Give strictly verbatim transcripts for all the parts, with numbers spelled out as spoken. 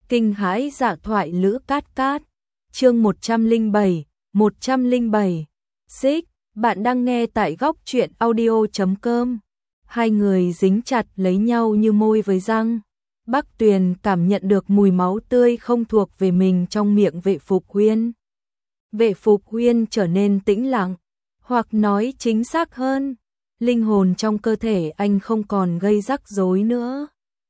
Kinh hãi dạ thoại Lữ Cát Cát. Chương một trăm lẻ bảy, một trăm lẻ bảy. Xích, bạn đang nghe tại góc truyện audio chấm com. Hai người dính chặt lấy nhau như môi với răng. Bắc Tuyền cảm nhận được mùi máu tươi không thuộc về mình trong miệng Vệ Phục Huyên. Vệ Phục Huyên trở nên tĩnh lặng, hoặc nói chính xác hơn, linh hồn trong cơ thể anh không còn gây rắc rối nữa.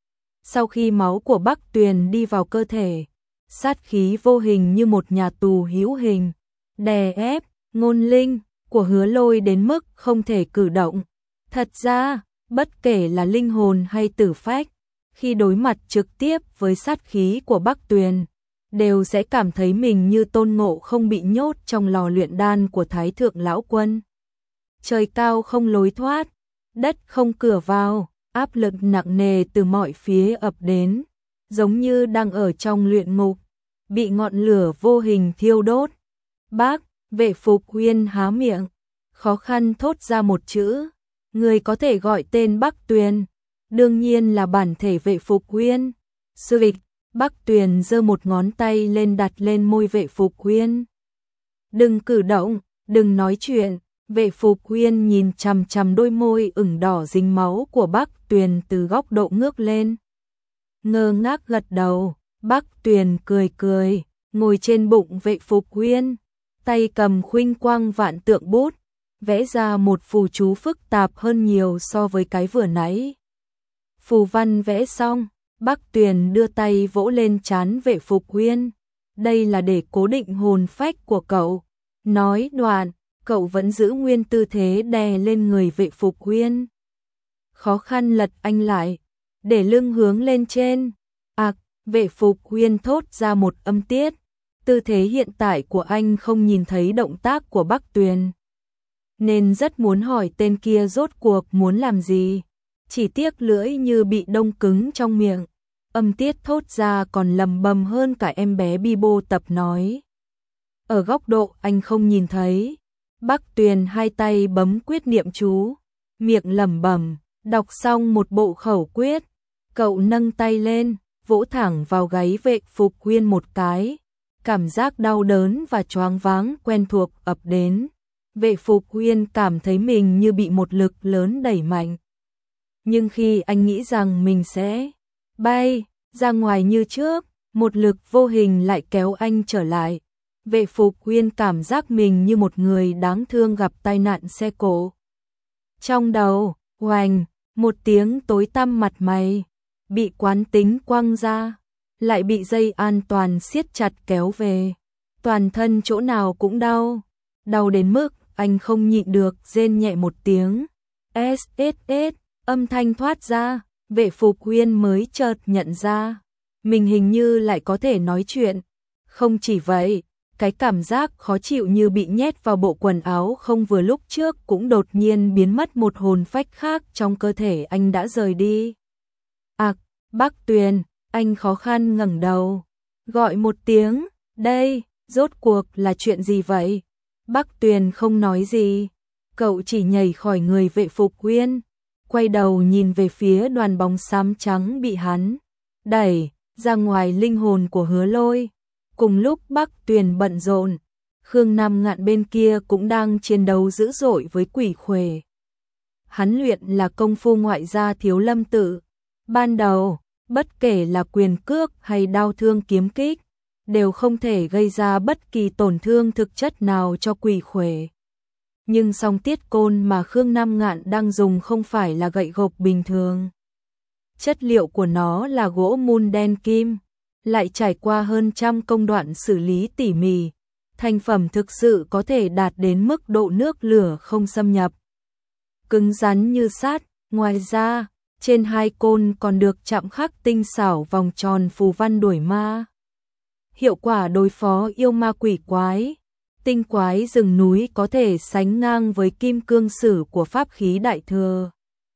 Sau khi máu của Bắc Tuyền đi vào cơ thể, sát khí vô hình như một nhà tù hữu hình, đè ép ngôn linh của Hứa Lôi đến mức không thể cử động. Thật ra, bất kể là linh hồn hay tử phách, khi đối mặt trực tiếp với sát khí của Bắc Tuyền, đều sẽ cảm thấy mình như Tôn Ngộ Không bị nhốt trong lò luyện đan của Thái Thượng Lão Quân. Trời cao không lối thoát, đất không cửa vào, áp lực nặng nề từ mọi phía ập đến, giống như đang ở trong luyện ngục, bị ngọn lửa vô hình thiêu đốt. Bác, Vệ Phục Huyên há miệng, khó khăn thốt ra một chữ. Người có thể gọi tên Bắc Tuyền, đương nhiên là bản thể Vệ Phục Huyên. Sư vịch, Bắc Tuyền giơ một ngón tay lên đặt lên môi Vệ Phục Huyên. Đừng cử động, đừng nói chuyện. Vệ Phục Huyên nhìn chằm chằm đôi môi ửng đỏ dính máu của Bắc Tuyền từ góc độ ngước lên. Ngơ ngác gật đầu, Bắc Tuyền cười cười, ngồi trên bụng Vệ Phục Huyên, tay cầm khuynh quang vạn tượng bút, vẽ ra một phù chú phức tạp hơn nhiều so với cái vừa nãy. Phù văn vẽ xong, Bắc Tuyền đưa tay vỗ lên trán Vệ Phục Huyên. Đây là để cố định hồn phách của cậu. Nói đoạn, cậu vẫn giữ nguyên tư thế đè lên người Vệ Phục Huyên. Khó khăn lật anh lại, để lưng hướng lên trên. Ặc, Vệ Phục Huyên thốt ra một âm tiết. Tư thế hiện tại của anh không nhìn thấy động tác của Bắc Tuyền, nên rất muốn hỏi tên kia rốt cuộc muốn làm gì. Chỉ tiếc lưỡi như bị đông cứng trong miệng, âm tiết thốt ra còn lầm bầm hơn cả em bé Bibo tập nói. Ở góc độ anh không nhìn thấy, Bắc Tuyền hai tay bấm quyết niệm chú, miệng lẩm bẩm, đọc xong một bộ khẩu quyết, cậu nâng tay lên, vỗ thẳng vào gáy Vệ Phục Huyên một cái. Cảm giác đau đớn và choáng váng quen thuộc ập đến. Vệ Phục Huyên cảm thấy mình như bị một lực lớn đẩy mạnh. Nhưng khi anh nghĩ rằng mình sẽ bay ra ngoài như trước, một lực vô hình lại kéo anh trở lại. Vệ Phục Huyên cảm giác mình như một người đáng thương gặp tai nạn xe cộ. Trong đầu, oành, một tiếng tối tăm, mặt mày bị quán tính quăng ra, lại bị dây an toàn siết chặt kéo về. Toàn thân chỗ nào cũng đau, đau đến mức anh không nhịn được rên nhẹ một tiếng. S S S, âm thanh thoát ra, Vệ Phục Huyên mới chợt nhận ra, mình hình như lại có thể nói chuyện. Không chỉ vậy, cái cảm giác khó chịu như bị nhét vào bộ quần áo không vừa lúc trước cũng đột nhiên biến mất, một hồn phách khác trong cơ thể anh đã rời đi. Ặc, Bắc Tuyền, anh khó khăn ngẩng đầu, gọi một tiếng, đây, rốt cuộc là chuyện gì vậy? Bắc Tuyền không nói gì, cậu chỉ nhảy khỏi người Vệ Phục Huyên, quay đầu nhìn về phía đoàn bóng xám trắng bị hắn đẩy ra ngoài linh hồn của Hứa Lôi. Cùng lúc Bắc Tuyền bận rộn, Khương Nam Ngạn bên kia cũng đang chiến đấu dữ dội với Quỷ Khuể. Hắn luyện là công phu ngoại gia Thiếu Lâm Tự. Ban đầu, bất kể là quyền cước hay đao thương kiếm kích, đều không thể gây ra bất kỳ tổn thương thực chất nào cho Quỷ Khuể. Nhưng song tiết côn mà Khương Nam Ngạn đang dùng không phải là gậy gộc bình thường. Chất liệu của nó là gỗ mun đen kim, lại trải qua hơn trăm công đoạn xử lý tỉ mỉ. Thành phẩm thực sự có thể đạt đến mức độ nước lửa không xâm nhập, cứng rắn như sắt. Ngoài ra, trên hai côn còn được chạm khắc tinh xảo vòng tròn phù văn đuổi ma. Hiệu quả đối phó yêu ma quỷ quái, tinh quái rừng núi có thể sánh ngang với kim cương sử của pháp khí Đại Thừa.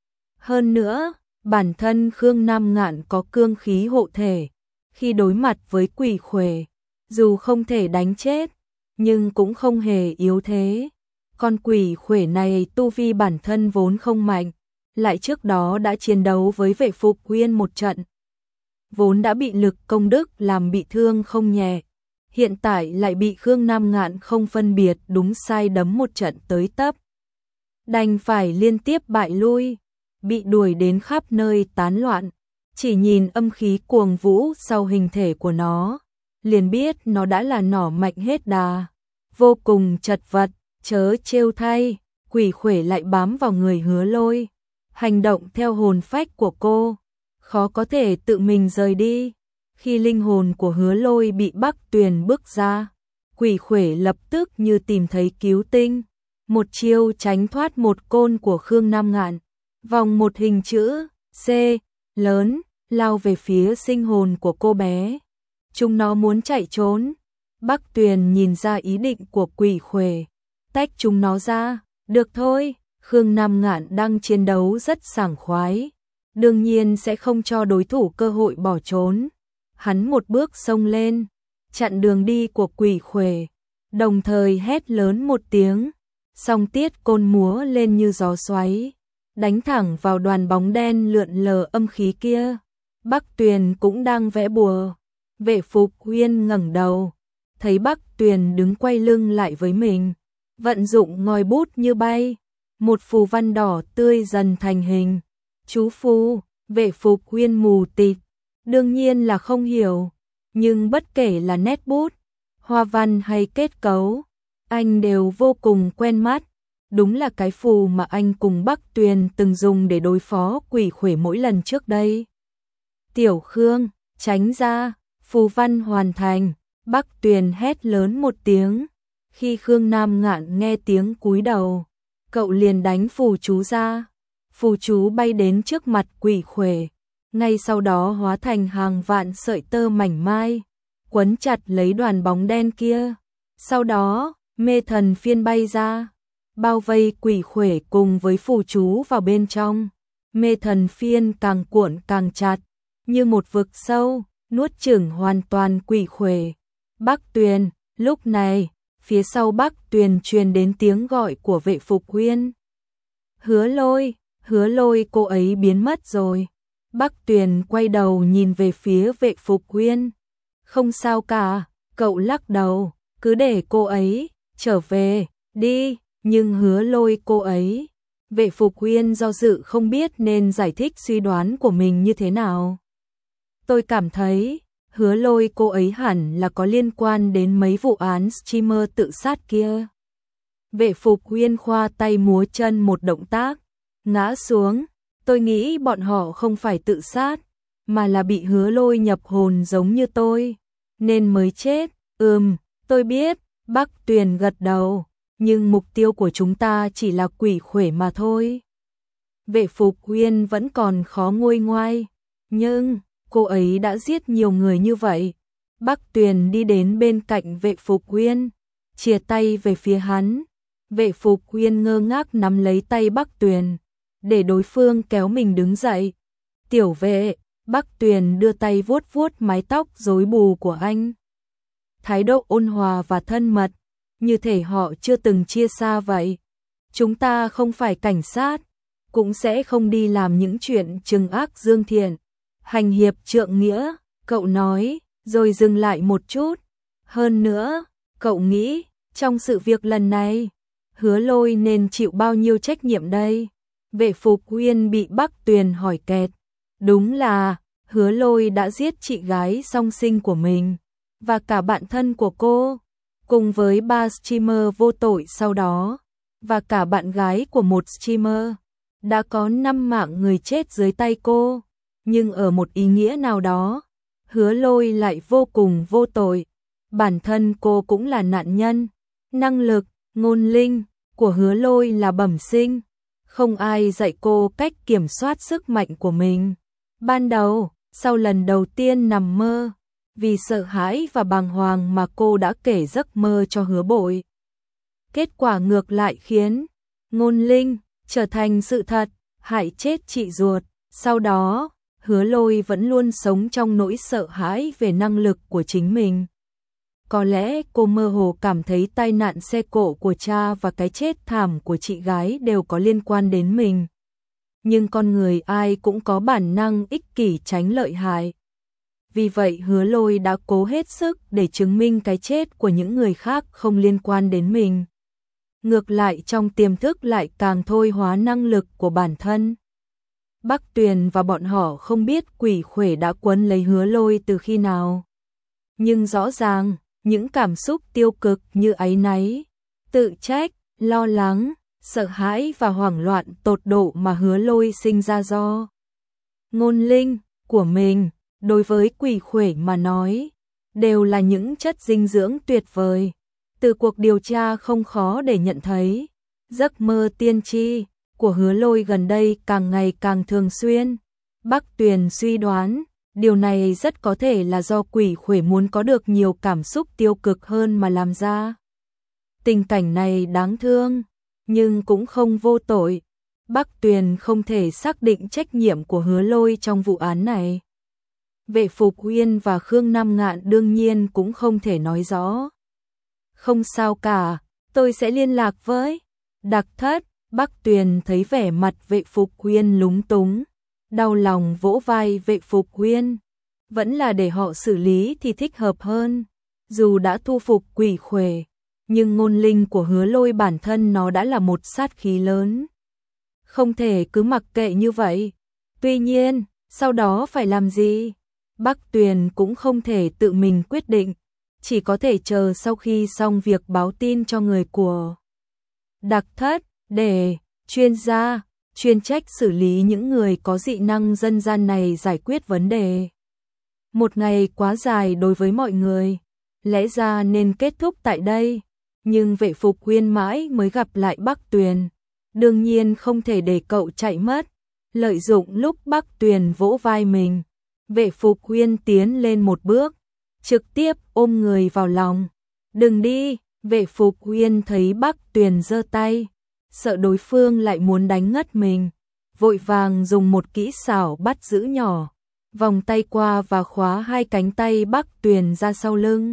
Hơn nữa, bản thân Khương Nam Ngạn có cương khí hộ thể, khi đối mặt với Quỷ Khuể, dù không thể đánh chết, nhưng cũng không hề yếu thế. Con Quỷ Khuể này tu vi bản thân vốn không mạnh, lại trước đó đã chiến đấu với Vệ Phục Huyên một trận. vốn đã bị Lực Công Đức làm bị thương không nhẹ, hiện tại lại bị Khương Nam Ngạn không phân biệt đúng sai đấm một trận tới tấp. Đành phải liên tiếp bại lui, bị đuổi đến khắp nơi tán loạn, chỉ nhìn âm khí cuồng vũ sau hình thể của nó, liền biết nó đã là nỏ mạnh hết đà, vô cùng chật vật, chớ trêu thay, quỷ khuể lại bám vào người Hứa Lôi, hành động theo hồn phách của cô, khó có thể tự mình rời đi. Khi linh hồn của Hứa Lôi bị Bắc Tuyền bước ra, quỷ khuể lập tức như tìm thấy cứu tinh, một chiêu tránh thoát một côn của Khương Nam Ngạn, vòng một hình chữ C lớn, lao về phía sinh hồn của cô bé. Chúng nó muốn chạy trốn. Bắc Tuyền nhìn ra ý định của quỷ khuể, tách chúng nó ra, được thôi, Khương Nam Ngạn đang chiến đấu rất sảng khoái, đương nhiên sẽ không cho đối thủ cơ hội bỏ trốn. Hắn một bước xông lên, chặn đường đi của quỷ khuể, đồng thời hét lớn một tiếng, song tiết côn múa lên như gió xoáy, đánh thẳng vào đoàn bóng đen lượn lờ âm khí kia. Bắc Tuyền cũng đang vẽ bùa. Vệ Phục Huyên ngẩng đầu, thấy Bắc Tuyền đứng quay lưng lại với mình, vận dụng ngòi bút như bay, một phù văn đỏ tươi dần thành hình. Chú phù, Vệ Phục Huyên mù tịt, đương nhiên là không hiểu, nhưng bất kể là nét bút, hoa văn hay kết cấu, anh đều vô cùng quen mắt. Đúng là cái phù mà anh cùng Bắc Tuyền từng dùng để đối phó quỷ khuể mỗi lần trước đây. Tiểu Khương, tránh ra, phù văn hoàn thành, Bắc Tuyền hét lớn một tiếng. Khi Khương Nam Ngạn nghe tiếng cúi đầu, cậu liền đánh phù chú ra. Phù chú bay đến trước mặt quỷ khuể, ngay sau đó hóa thành hàng vạn sợi tơ mảnh mai, quấn chặt lấy đoàn bóng đen kia. Sau đó, mê thần phiên bay ra, bao vây quỷ khuể cùng với phù chú vào bên trong. Mê thần phiên càng cuộn càng chặt, như một vực sâu, nuốt chửng hoàn toàn quỷ khuể. Bắc Tuyền, lúc này, phía sau Bắc Tuyền truyền đến tiếng gọi của Vệ Phục Huyên. Hứa Lôi, Hứa Lôi, cô ấy biến mất rồi. Bắc Tuyền quay đầu nhìn về phía Vệ Phục Huyên. Không sao cả, cậu lắc đầu, cứ để cô ấy trở về đi. Nhưng Hứa Lôi cô ấy, Vệ Phục Huyên do dự không biết nên giải thích suy đoán của mình như thế nào. Tôi cảm thấy Hứa Lôi cô ấy hẳn là có liên quan đến mấy vụ án streamer tự sát kia. Vệ Phục Huyên khoa tay múa chân một động tác, ngã xuống. Tôi nghĩ bọn họ không phải tự sát, mà là bị Hứa Lôi nhập hồn giống như tôi, nên mới chết. Ừm, tôi biết, Bắc Tuyền gật đầu, nhưng mục tiêu của chúng ta chỉ là quỷ khuể mà thôi. Vệ Phục Huyên vẫn còn khó nguôi ngoai, nhưng cô ấy đã giết nhiều người như vậy. Bắc Tuyền đi đến bên cạnh Vệ Phục Huyên, chìa tay về phía hắn. Vệ Phục Huyên ngơ ngác nắm lấy tay Bắc Tuyền, để đối phương kéo mình đứng dậy. Tiểu Vệ, Bắc Tuyền đưa tay vuốt vuốt mái tóc rối bù của anh. Thái độ ôn hòa và thân mật, như thể họ chưa từng chia xa vậy. Chúng ta không phải cảnh sát, cũng sẽ không đi làm những chuyện trừng ác dương thiện, hành hiệp trượng nghĩa, cậu nói, rồi dừng lại một chút. Hơn nữa, cậu nghĩ, trong sự việc lần này, Hứa Lôi nên chịu bao nhiêu trách nhiệm đây? Vệ Phục Huyên bị Bắc Tuyền hỏi kẹt. Đúng là, Hứa Lôi đã giết chị gái song sinh của mình, và cả bạn thân của cô, cùng với ba streamer vô tội sau đó, và cả bạn gái của một streamer. Đã có năm mạng người chết dưới tay cô, nhưng ở một ý nghĩa nào đó, Hứa Lôi lại vô cùng vô tội. Bản thân cô cũng là nạn nhân. Năng lực, ngôn linh của Hứa Lôi là bẩm sinh, không ai dạy cô cách kiểm soát sức mạnh của mình. Ban đầu, sau lần đầu tiên nằm mơ, vì sợ hãi và bàng hoàng mà cô đã kể giấc mơ cho Hứa Bội. Kết quả ngược lại khiến ngôn linh trở thành sự thật, hại chết chị ruột. Sau đó, Hứa Lôi vẫn luôn sống trong nỗi sợ hãi về năng lực của chính mình. Có lẽ cô mơ hồ cảm thấy tai nạn xe cộ của cha và cái chết thảm của chị gái đều có liên quan đến mình. Nhưng con người ai cũng có bản năng ích kỷ tránh lợi hại. vì vậy Hứa Lôi đã cố hết sức để chứng minh cái chết của những người khác không liên quan đến mình. Ngược lại trong tiềm thức lại càng thôi hóa năng lực của bản thân. Bắc Tuyền và bọn họ không biết quỷ khuể đã quấn lấy Hứa Lôi từ khi nào. Nhưng rõ ràng, những cảm xúc tiêu cực như áy náy, tự trách, lo lắng, sợ hãi và hoảng loạn tột độ mà Hứa Lôi sinh ra do ngôn linh của mình, đối với quỷ khuể mà nói, đều là những chất dinh dưỡng tuyệt vời. Từ cuộc điều tra không khó để nhận thấy, giấc mơ tiên tri của Hứa Lôi gần đây càng ngày càng thường xuyên. Bắc Tuyền suy đoán, điều này rất có thể là do quỷ khuể muốn có được nhiều cảm xúc tiêu cực hơn mà làm ra. Tình cảnh này đáng thương, nhưng cũng không vô tội. Bắc Tuyền không thể xác định trách nhiệm của Hứa Lôi trong vụ án này. Vệ Phục Uyên và Khương Nam Ngạn đương nhiên cũng không thể nói rõ. Không sao cả, tôi sẽ liên lạc với Đặc Thất. Bắc Tuyền thấy vẻ mặt Vệ Phục Uyên lúng túng, đau lòng vỗ vai Vệ Phục Uyên. Vẫn là để họ xử lý thì thích hợp hơn. Dù đã thu phục quỷ khuể, nhưng ngôn linh của Hứa Lôi bản thân nó đã là một sát khí lớn. Không thể cứ mặc kệ như vậy. Tuy nhiên, sau đó phải làm gì? Bắc Tuyền cũng không thể tự mình quyết định, chỉ có thể chờ sau khi xong việc báo tin cho người của Đặc Thất, để chuyên gia, chuyên trách xử lý những người có dị năng dân gian này giải quyết vấn đề. Một ngày quá dài đối với mọi người, lẽ ra nên kết thúc tại đây, nhưng Vệ Phục Uyên mãi mới gặp lại Bắc Tuyền, đương nhiên không thể để cậu chạy mất. Lợi dụng lúc Bắc Tuyền vỗ vai mình, Vệ Phục Uyên tiến lên một bước, trực tiếp ôm người vào lòng. Đừng đi, Vệ Phục Uyên thấy Bắc Tuyền giơ tay, sợ đối phương lại muốn đánh ngất mình, vội vàng dùng một kỹ xảo bắt giữ nhỏ, vòng tay qua và khóa hai cánh tay Bắc Tuyền ra sau lưng.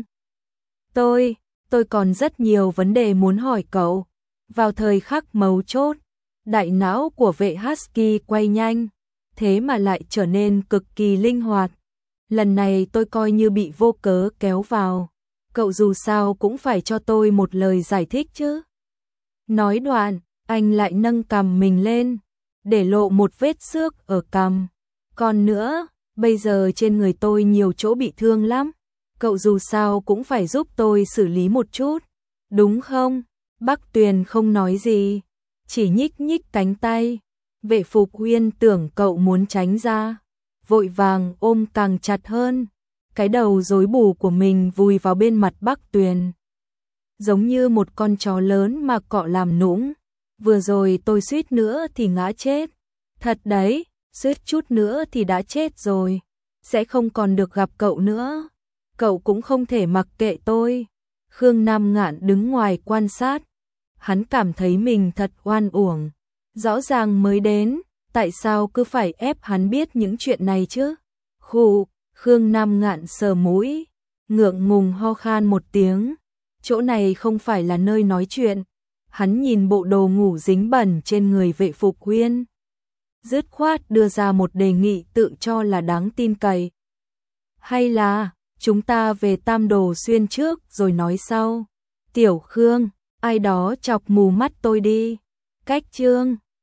Tôi, tôi còn rất nhiều vấn đề muốn hỏi cậu. Vào thời khắc mấu chốt, đại não của Vệ Husky quay nhanh, thế mà lại trở nên cực kỳ linh hoạt. Lần này tôi coi như bị vô cớ kéo vào, cậu dù sao cũng phải cho tôi một lời giải thích chứ. Nói đoạn, anh lại nâng cằm mình lên, để lộ một vết xước ở cằm. Còn nữa, bây giờ trên người tôi nhiều chỗ bị thương lắm, cậu dù sao cũng phải giúp tôi xử lý một chút, đúng không? Bắc Tuyền không nói gì, chỉ nhích nhích cánh tay. Vệ Phục Uyên tưởng cậu muốn tránh ra, vội vàng ôm càng chặt hơn, cái đầu rối bù của mình vùi vào bên mặt Bắc Tuyền. Giống như một con chó lớn mà cọ làm nũng. Vừa rồi tôi suýt nữa thì ngã chết. Thật đấy, suýt chút nữa thì đã chết rồi. Sẽ không còn được gặp cậu nữa. Cậu cũng không thể mặc kệ tôi. Khương Nam Ngạn đứng ngoài quan sát. Hắn cảm thấy mình thật oan uổng. Rõ ràng mới đến, tại sao cứ phải ép hắn biết những chuyện này chứ? Khụ, Khương Nam Ngạn sờ mũi, ngượng ngùng ho khan một tiếng. Chỗ này không phải là nơi nói chuyện. Hắn nhìn bộ đồ ngủ dính bẩn trên người Vệ Phục Uyên, dứt khoát đưa ra một đề nghị tự cho là đáng tin cậy. Hay là, chúng ta về Tam Đồ Xuyên trước rồi nói sau. Tiểu Khương, ai đó chọc mù mắt tôi đi. Cách chương